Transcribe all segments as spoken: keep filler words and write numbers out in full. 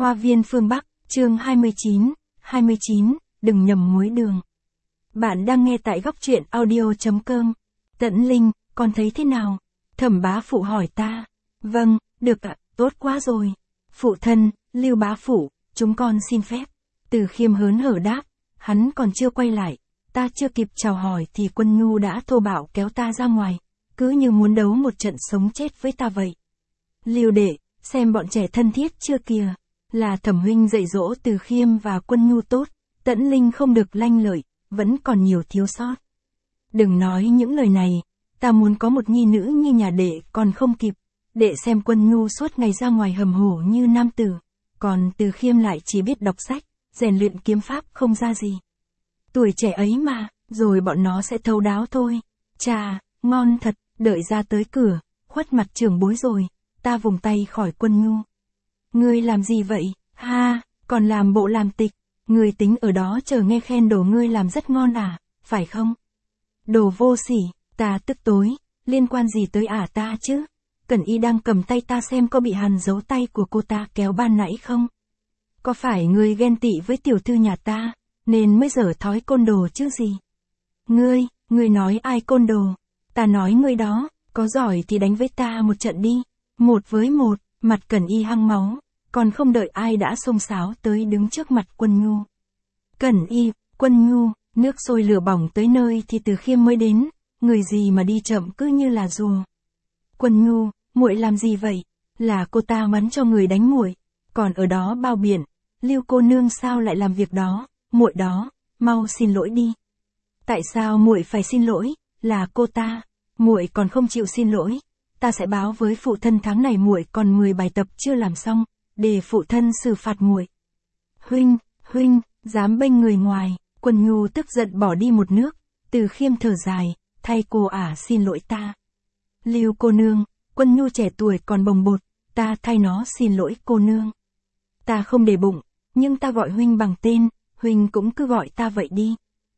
Hoa viên phương Bắc, chương hai mươi chín, hai mươi chín, đừng nhầm muối đường. Bạn đang nghe tại góc truyện audio.com. Tẫn Linh, con thấy thế nào? Thẩm bá phụ hỏi ta. Vâng, được ạ, tốt quá rồi. Phụ thân, Lưu bá phụ, chúng con xin phép. Từ Khiêm hớn hở đáp, hắn còn chưa quay lại. Ta chưa kịp chào hỏi thì Quân Nhu đã thô bạo kéo ta ra ngoài, cứ như muốn đấu một trận sống chết với ta vậy. Lưu đệ, xem bọn trẻ thân thiết chưa kìa. Là Thẩm huynh dạy dỗ Từ Khiêm và Quân Nhu tốt, Tẫn Linh không được lanh lợi, vẫn còn nhiều thiếu sót. Đừng nói những lời này, ta muốn có một nhi nữ như nhà đệ còn không kịp. Đệ xem Quân Nhu suốt ngày ra ngoài hầm hổ như nam tử, còn Từ Khiêm lại chỉ biết đọc sách, rèn luyện kiếm pháp không ra gì. Tuổi trẻ ấy mà, rồi bọn nó sẽ thấu đáo thôi. Chà, ngon thật, đợi ra tới cửa, khuất mặt trưởng bối rồi, ta vùng tay khỏi Quân Nhu. Ngươi làm gì vậy, ha, còn làm bộ làm tịch, ngươi tính ở đó chờ nghe khen đồ ngươi làm rất ngon à, phải không? Đồ vô sỉ, ta tức tối, liên quan gì tới ả ta chứ? Cẩn Y đang cầm tay ta xem có bị hằn dấu tay của cô ta kéo ban nãy không? Có phải ngươi ghen tị với tiểu thư nhà ta, nên mới dở thói côn đồ chứ gì? Ngươi, ngươi nói ai côn đồ? Ta nói ngươi đó, có giỏi thì đánh với ta một trận đi. Một với một, mặt Cẩn Y hăng máu, còn không đợi ai đã xông xáo tới đứng trước mặt Quân Nhu. Cẩn Y, Quân Nhu, nước sôi lửa bỏng tới nơi thì Từ Khiêm mới đến, người gì mà đi chậm cứ như là rùa. Quân Nhu, muội làm gì vậy? Là cô ta mắng cho người đánh muội, còn ở đó bao biện, Lưu cô nương sao lại làm việc đó, muội đó, mau xin lỗi đi. Tại sao muội phải xin lỗi? Là cô ta, muội còn không chịu xin lỗi. Ta sẽ báo với phụ thân tháng này muội còn mười bài tập chưa làm xong, để phụ thân xử phạt muội. Huynh, huynh, dám bênh người ngoài. Quân Nhu tức giận bỏ đi một nước. Từ Khiêm thở dài, thay cô ả xin lỗi ta. Lưu cô nương, Quân Nhu trẻ tuổi còn bồng bột, ta thay nó xin lỗi cô nương. Ta không để bụng, nhưng ta gọi huynh bằng tên, huynh cũng cứ gọi ta vậy đi.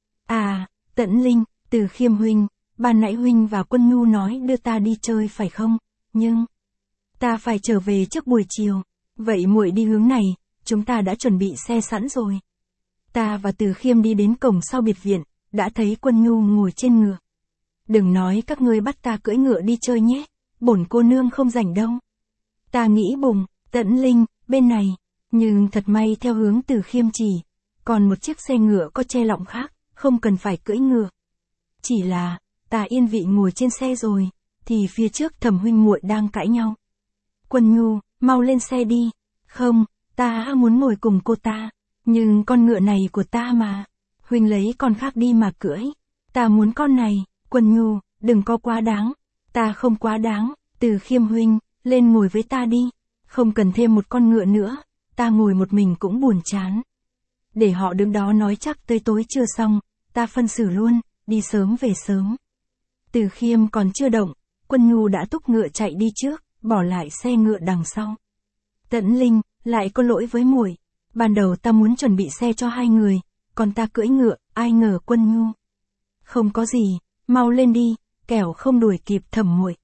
À, Tẫn Linh, Từ Khiêm huynh, ban nãy huynh và Quân Nhu nói đưa ta đi chơi phải không? Nhưng ta phải trở về trước buổi chiều. Vậy muội đi hướng này, chúng ta đã chuẩn bị xe sẵn rồi. Ta và Từ Khiêm đi đến cổng sau biệt viện, đã thấy Quân Nhu ngồi trên ngựa. Đừng nói các ngươi bắt ta cưỡi ngựa đi chơi nhé, bổn cô nương không rảnh đâu. Ta nghĩ bụng, Tẫn Linh, bên này, nhưng thật may theo hướng Từ Khiêm chỉ, còn một chiếc xe ngựa có che lọng khác, không cần phải cưỡi ngựa. Chỉ là, ta yên vị ngồi trên xe rồi, thì phía trước Thẩm huynh muội đang cãi nhau. Quân Nhu, mau lên xe đi. Không, ta muốn ngồi cùng cô ta, nhưng con ngựa này của ta mà. Huynh lấy con khác đi mà cưỡi. Ta muốn con này. Quân Nhu, đừng có quá đáng. Ta không quá đáng. Từ Khiêm huynh, lên ngồi với ta đi. Không cần thêm một con ngựa nữa, ta ngồi một mình cũng buồn chán. Để họ đứng đó nói chắc tới tối chưa xong, ta phân xử luôn, đi sớm về sớm. Từ Khiêm còn chưa động, Quân Nhu đã thúc ngựa chạy đi trước, bỏ lại xe ngựa đằng sau. Tẫn Linh, lại có lỗi với muội. Ban đầu ta muốn chuẩn bị xe cho hai người, còn ta cưỡi ngựa, ai ngờ Quân Nhu. Không có gì, mau lên đi, kẻo không đuổi kịp Thẩm muội.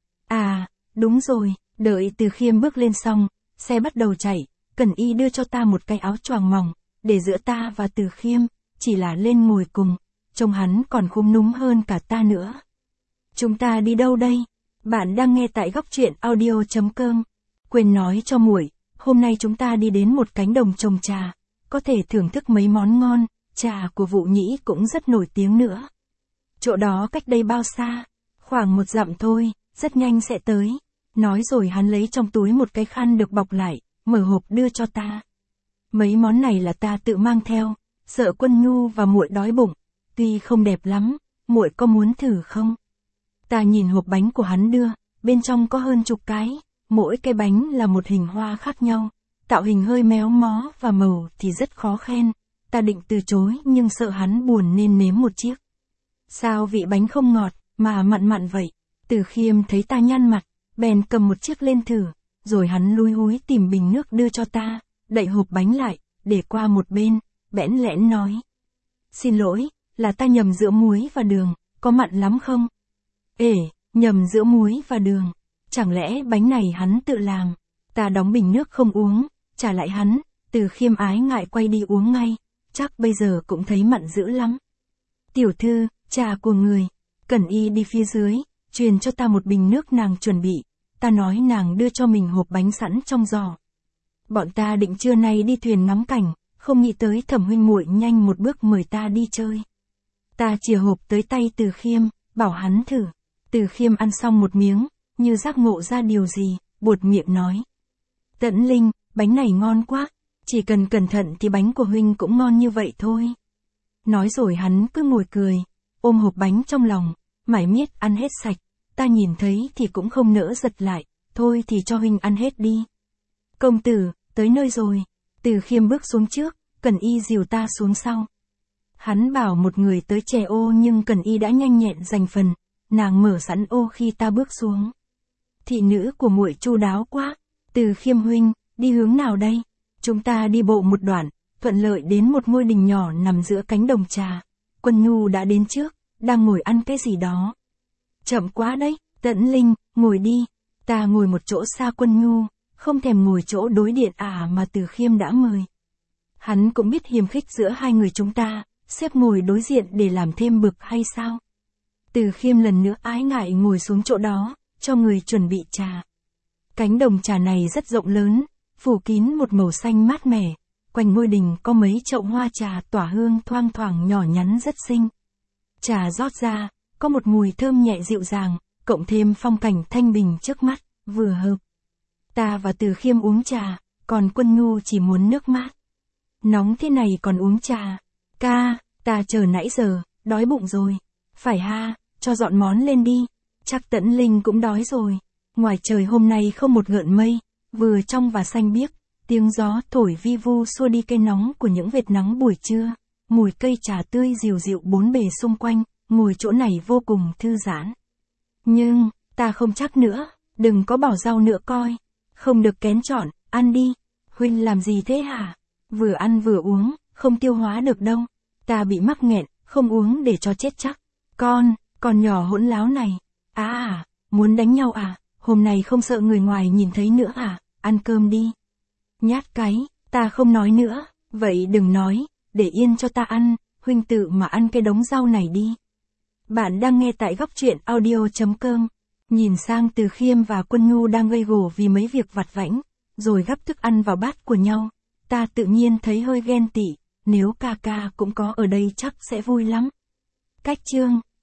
À, đúng rồi, đợi Từ Khiêm bước lên xong, xe bắt đầu chạy, Cẩn Y đưa cho ta một cái áo choàng mỏng, để giữa ta và Từ Khiêm, chỉ là lên ngồi cùng, trông hắn còn khúm núm hơn cả ta nữa. Chúng ta đi đâu đây? Bạn đang nghe tại góc truyện audio.com. Quên nói cho muội, hôm nay chúng ta đi đến một cánh đồng trồng trà, có thể thưởng thức mấy món ngon, trà của Vụ Nhĩ cũng rất nổi tiếng nữa. Chỗ đó cách đây bao xa? Khoảng một dặm thôi, rất nhanh sẽ tới. Nói rồi hắn lấy trong túi một cái khăn được bọc lại, mở hộp đưa cho ta. Mấy món này là ta tự mang theo, sợ Quân Nhu và muội đói bụng, tuy không đẹp lắm, muội có muốn thử không? Ta nhìn hộp bánh của hắn đưa, bên trong có hơn chục cái, mỗi cái bánh là một hình hoa khác nhau, tạo hình hơi méo mó và màu thì rất khó khen. Ta định từ chối nhưng sợ hắn buồn nên nếm một chiếc. Sao vị bánh không ngọt, mà mặn mặn vậy? Từ Khiêm thấy ta nhăn mặt, bèn cầm một chiếc lên thử, rồi hắn lúi húi tìm bình nước đưa cho ta, đậy hộp bánh lại, để qua một bên, bẽn lẽn nói. Xin lỗi, là ta nhầm giữa muối và đường, có mặn lắm không? Ê, nhầm giữa muối và đường, chẳng lẽ bánh này hắn tự làm? Ta đóng bình nước không uống, trả lại hắn, Từ Khiêm ái ngại quay đi uống ngay, chắc bây giờ cũng thấy mặn dữ lắm. Tiểu thư, trà của người, Cẩn Y đi phía dưới, truyền cho ta một bình nước nàng chuẩn bị, ta nói nàng đưa cho mình hộp bánh sẵn trong giò. Bọn ta định trưa nay đi thuyền ngắm cảnh, không nghĩ tới Thẩm huynh muội nhanh một bước mời ta đi chơi. Ta chìa hộp tới tay Từ Khiêm, bảo hắn thử. Từ Khiêm ăn xong một miếng, như giác ngộ ra điều gì, buột miệng nói. Tẫn Linh, bánh này ngon quá, chỉ cần cẩn thận thì bánh của huynh cũng ngon như vậy thôi. Nói rồi hắn cứ ngồi cười, ôm hộp bánh trong lòng, mải miết ăn hết sạch, ta nhìn thấy thì cũng không nỡ giật lại, thôi thì cho huynh ăn hết đi. Công tử, tới nơi rồi. Từ Khiêm bước xuống trước, Cẩn Y dìu ta xuống sau. Hắn bảo một người tới chè ô nhưng Cẩn Y đã nhanh nhẹn giành phần, nàng mở sẵn ô khi ta bước xuống. Thị nữ của muội chu đáo quá. Từ Khiêm huynh, đi hướng nào đây? Chúng ta đi bộ một đoạn, thuận lợi đến một ngôi đình nhỏ nằm giữa cánh đồng trà. Quân Nhu đã đến trước, đang ngồi ăn cái gì đó. Chậm quá đấy, Tẫn Linh, ngồi đi. Ta ngồi một chỗ xa Quân Nhu, không thèm ngồi chỗ đối điện ả mà Từ Khiêm đã mời. Hắn cũng biết hiềm khích giữa hai người chúng ta, xếp ngồi đối diện để làm thêm bực hay sao? Từ Khiêm lần nữa ái ngại ngồi xuống chỗ đó, cho người chuẩn bị trà. Cánh đồng trà này rất rộng lớn, phủ kín một màu xanh mát mẻ, quanh ngôi đình có mấy chậu hoa trà tỏa hương thoang thoảng nhỏ nhắn rất xinh. Trà rót ra, có một mùi thơm nhẹ dịu dàng, cộng thêm phong cảnh thanh bình trước mắt, vừa hợp. Ta và Từ Khiêm uống trà, còn Quân Nhu chỉ muốn nước mát. Nóng thế này còn uống trà. Ca, ta chờ nãy giờ, đói bụng rồi. Phải ha, cho dọn món lên đi. Chắc Tẫn Linh cũng đói rồi. Ngoài trời hôm nay không một gợn mây, vừa trong và xanh biếc, tiếng gió thổi vi vu xua đi cây nóng của những vệt nắng buổi trưa. Mùi cây trà tươi dịu dịu bốn bề xung quanh, ngồi chỗ này vô cùng thư giãn. Nhưng, ta không chắc nữa, đừng có bỏ rau nữa coi. Không được kén chọn, ăn đi. Huynh làm gì thế hả? Vừa ăn vừa uống, không tiêu hóa được đâu. Ta bị mắc nghẹn, không uống để cho chết chắc. Con, con nhỏ hỗn láo này. À à, muốn đánh nhau à? Hôm nay không sợ người ngoài nhìn thấy nữa à? Ăn cơm đi. Nhát cái, ta không nói nữa. Vậy đừng nói, để yên cho ta ăn. Huynh tự mà ăn cái đống rau này đi. Bạn đang nghe tại góc truyện audio chấm com. Nhìn sang Từ Khiêm và Quân Nhu đang gây gổ vì mấy việc vặt vãnh, rồi gắp thức ăn vào bát của nhau. Ta tự nhiên thấy hơi ghen tị, nếu ca ca cũng có ở đây chắc sẽ vui lắm. Cách chương